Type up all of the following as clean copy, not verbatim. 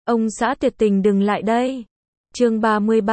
Ông xã tuyệt tình đừng lại đây. Chương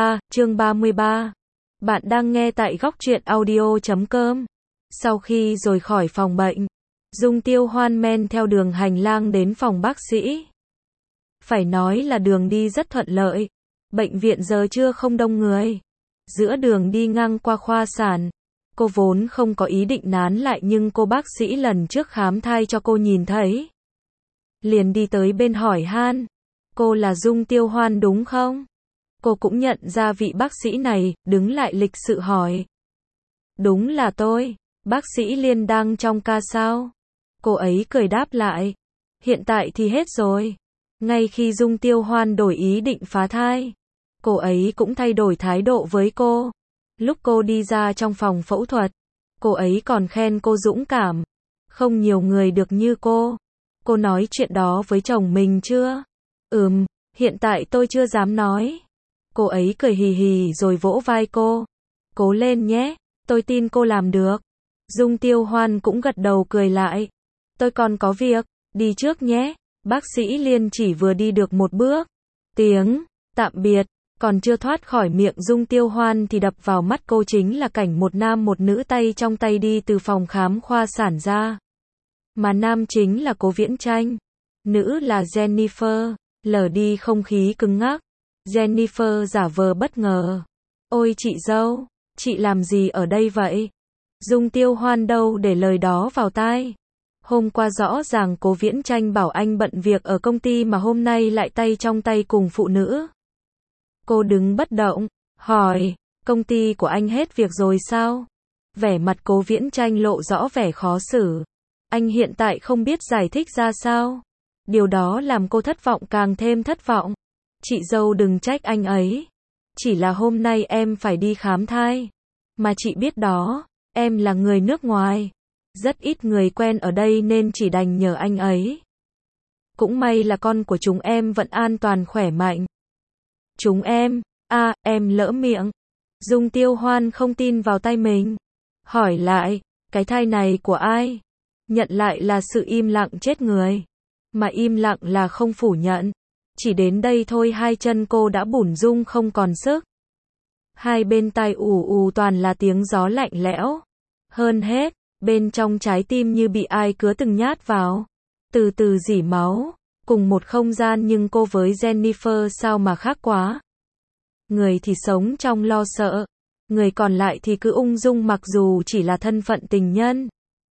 33. Bạn đang nghe tại góc truyện audio.com. Sau khi rời khỏi phòng bệnh, Dung Tiêu Hoan men theo đường hành lang đến phòng bác sĩ. Phải nói là đường đi rất thuận lợi. Bệnh viện giờ trưa không đông người. Giữa đường đi ngang qua khoa sản. Cô vốn không có ý định nán lại nhưng cô bác sĩ lần trước khám thai cho cô nhìn thấy. Liền đi tới bên hỏi han. Cô là Dung Tiêu Hoan đúng không? Cô cũng nhận ra vị bác sĩ này, đứng lại lịch sự hỏi. Đúng là tôi. Bác sĩ Liên đang trong ca sao? Cô ấy cười đáp lại. Hiện tại thì hết rồi. Ngay khi Dung Tiêu Hoan đổi ý định phá thai, cô ấy cũng thay đổi thái độ với cô. Lúc cô đi ra trong phòng phẫu thuật, cô ấy còn khen cô dũng cảm. Không nhiều người được như cô. Cô nói chuyện đó với chồng mình chưa? Hiện tại tôi chưa dám nói. Cô ấy cười hì hì rồi vỗ vai cô. Cố lên nhé, tôi tin cô làm được. Dung Tiêu Hoan cũng gật đầu cười lại. Tôi còn có việc, đi trước nhé. Bác sĩ Liên chỉ vừa đi được một bước. Tiếng tạm biệt còn chưa thoát khỏi miệng Dung Tiêu Hoan thì đập vào mắt cô chính là cảnh một nam một nữ tay trong tay đi từ phòng khám khoa sản ra. Mà nam chính là Cố Viễn Chanh, nữ là Jennifer. Lờ đi không khí cứng ngắc, Jennifer giả vờ bất ngờ. Ôi chị dâu, chị làm gì ở đây vậy? Dung Tiêu Hoan đâu để lời đó vào tai. Hôm qua rõ ràng Cố Viễn Chanh bảo anh bận việc ở công ty mà hôm nay lại tay trong tay cùng phụ nữ. Cô đứng bất động, hỏi, công ty của anh hết việc rồi sao? Vẻ mặt Cố Viễn Chanh lộ rõ vẻ khó xử. Anh hiện tại không biết giải thích ra sao. Điều đó làm cô thất vọng càng thêm thất vọng. Chị dâu đừng trách anh ấy. Chỉ là hôm nay em phải đi khám thai. Mà chị biết đó, em là người nước ngoài. Rất ít người quen ở đây nên chỉ đành nhờ anh ấy. Cũng may là con của chúng em vẫn an toàn khỏe mạnh. Chúng em, em lỡ miệng. Dung Tiêu Hoan không tin vào tay mình. Hỏi lại, cái thai này của ai? Nhận lại là sự im lặng chết người. Mà im lặng là không phủ nhận. Chỉ đến đây thôi hai chân cô đã bủn rung không còn sức. Hai bên tai ù toàn là tiếng gió lạnh lẽo. Hơn hết, bên trong trái tim như bị ai cứa từng nhát vào. Từ từ rỉ máu. Cùng một không gian nhưng cô với Jennifer sao mà khác quá. Người thì sống trong lo sợ. Người còn lại thì cứ ung dung mặc dù chỉ là thân phận tình nhân.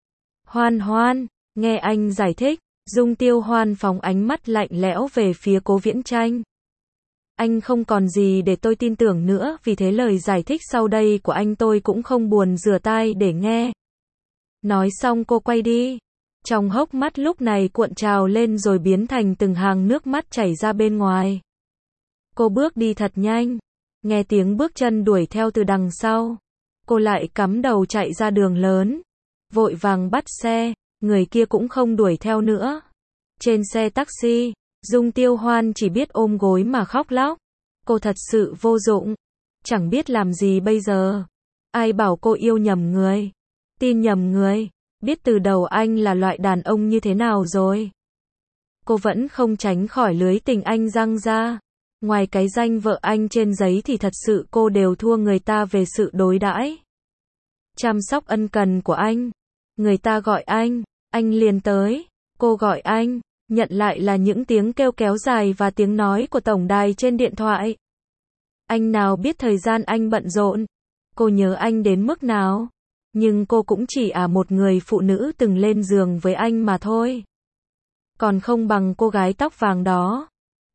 Hoan, nghe anh giải thích. Dung Tiêu Hoan phóng ánh mắt lạnh lẽo về phía Cố Viễn Chanh. Anh không còn gì để tôi tin tưởng nữa, vì thế lời giải thích sau đây của anh tôi cũng không buồn rửa tai để nghe. Nói xong cô quay đi. Trong hốc mắt lúc này cuộn trào lên rồi biến thành từng hàng nước mắt chảy ra bên ngoài. Cô bước đi thật nhanh. Nghe tiếng bước chân đuổi theo từ đằng sau. Cô lại cắm đầu chạy ra đường lớn. Vội vàng bắt xe. Người kia cũng không đuổi theo nữa. Trên xe taxi, Dung Tiêu Hoan chỉ biết ôm gối mà khóc lóc. Cô thật sự vô dụng. Chẳng biết làm gì bây giờ. Ai bảo cô yêu nhầm người. Tin nhầm người. Biết từ đầu anh là loại đàn ông như thế nào rồi. Cô vẫn không tránh khỏi lưới tình anh giăng ra. Ngoài cái danh vợ anh trên giấy thì thật sự cô đều thua người ta về sự đối đãi. Chăm sóc ân cần của anh. Người ta gọi anh liền tới. Cô gọi anh, nhận lại là những tiếng kêu kéo dài và tiếng nói của tổng đài trên điện thoại. Anh nào biết thời gian anh bận rộn. Cô nhớ anh đến mức nào. Nhưng cô cũng chỉ một người phụ nữ từng lên giường với anh mà thôi. Còn không bằng cô gái tóc vàng đó.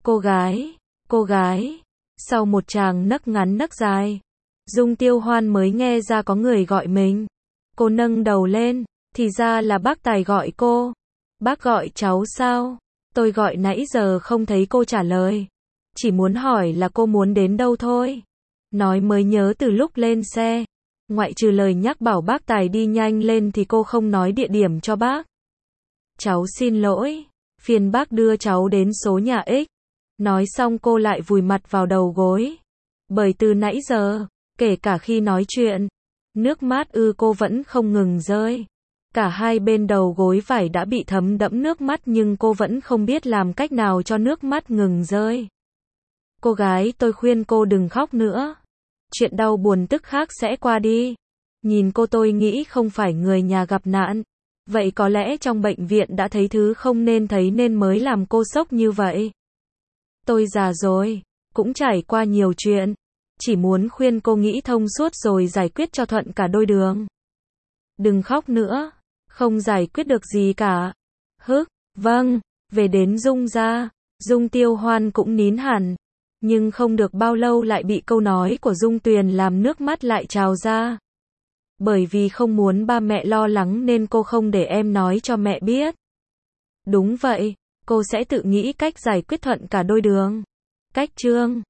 Cô gái. Sau một tràng nấc ngắn nấc dài, Dung Tiêu Hoan mới nghe ra có người gọi mình. Cô nâng đầu lên. Thì ra là bác Tài gọi cô. Bác gọi cháu sao? Tôi gọi nãy giờ không thấy cô trả lời. Chỉ muốn hỏi là cô muốn đến đâu thôi. Nói mới nhớ từ lúc lên xe. Ngoại trừ lời nhắc bảo bác Tài đi nhanh lên thì cô không nói địa điểm cho bác. Cháu xin lỗi. Phiền bác đưa cháu đến số nhà X. Nói xong cô lại vùi mặt vào đầu gối. Bởi từ nãy giờ, kể cả khi nói chuyện, nước mắt cô vẫn không ngừng rơi. Cả hai bên đầu gối vải đã bị thấm đẫm nước mắt nhưng cô vẫn không biết làm cách nào cho nước mắt ngừng rơi. Cô gái, tôi khuyên cô đừng khóc nữa. Chuyện đau buồn tức khắc sẽ qua đi. Nhìn cô tôi nghĩ không phải người nhà gặp nạn. Vậy có lẽ trong bệnh viện đã thấy thứ không nên thấy nên mới làm cô sốc như vậy. Tôi già rồi, cũng trải qua nhiều chuyện. Chỉ muốn khuyên cô nghĩ thông suốt rồi giải quyết cho thuận cả đôi đường. Đừng khóc nữa, không giải quyết được gì cả. Vâng, về đến Dung gia, Dung Tiêu Hoan cũng nín hẳn. Nhưng không được bao lâu lại bị câu nói của Dung Tuyền làm nước mắt lại trào ra. Bởi vì không muốn ba mẹ lo lắng nên cô không để em nói cho mẹ biết. Đúng vậy, cô sẽ tự nghĩ cách giải quyết thuận cả đôi đường. Cách chương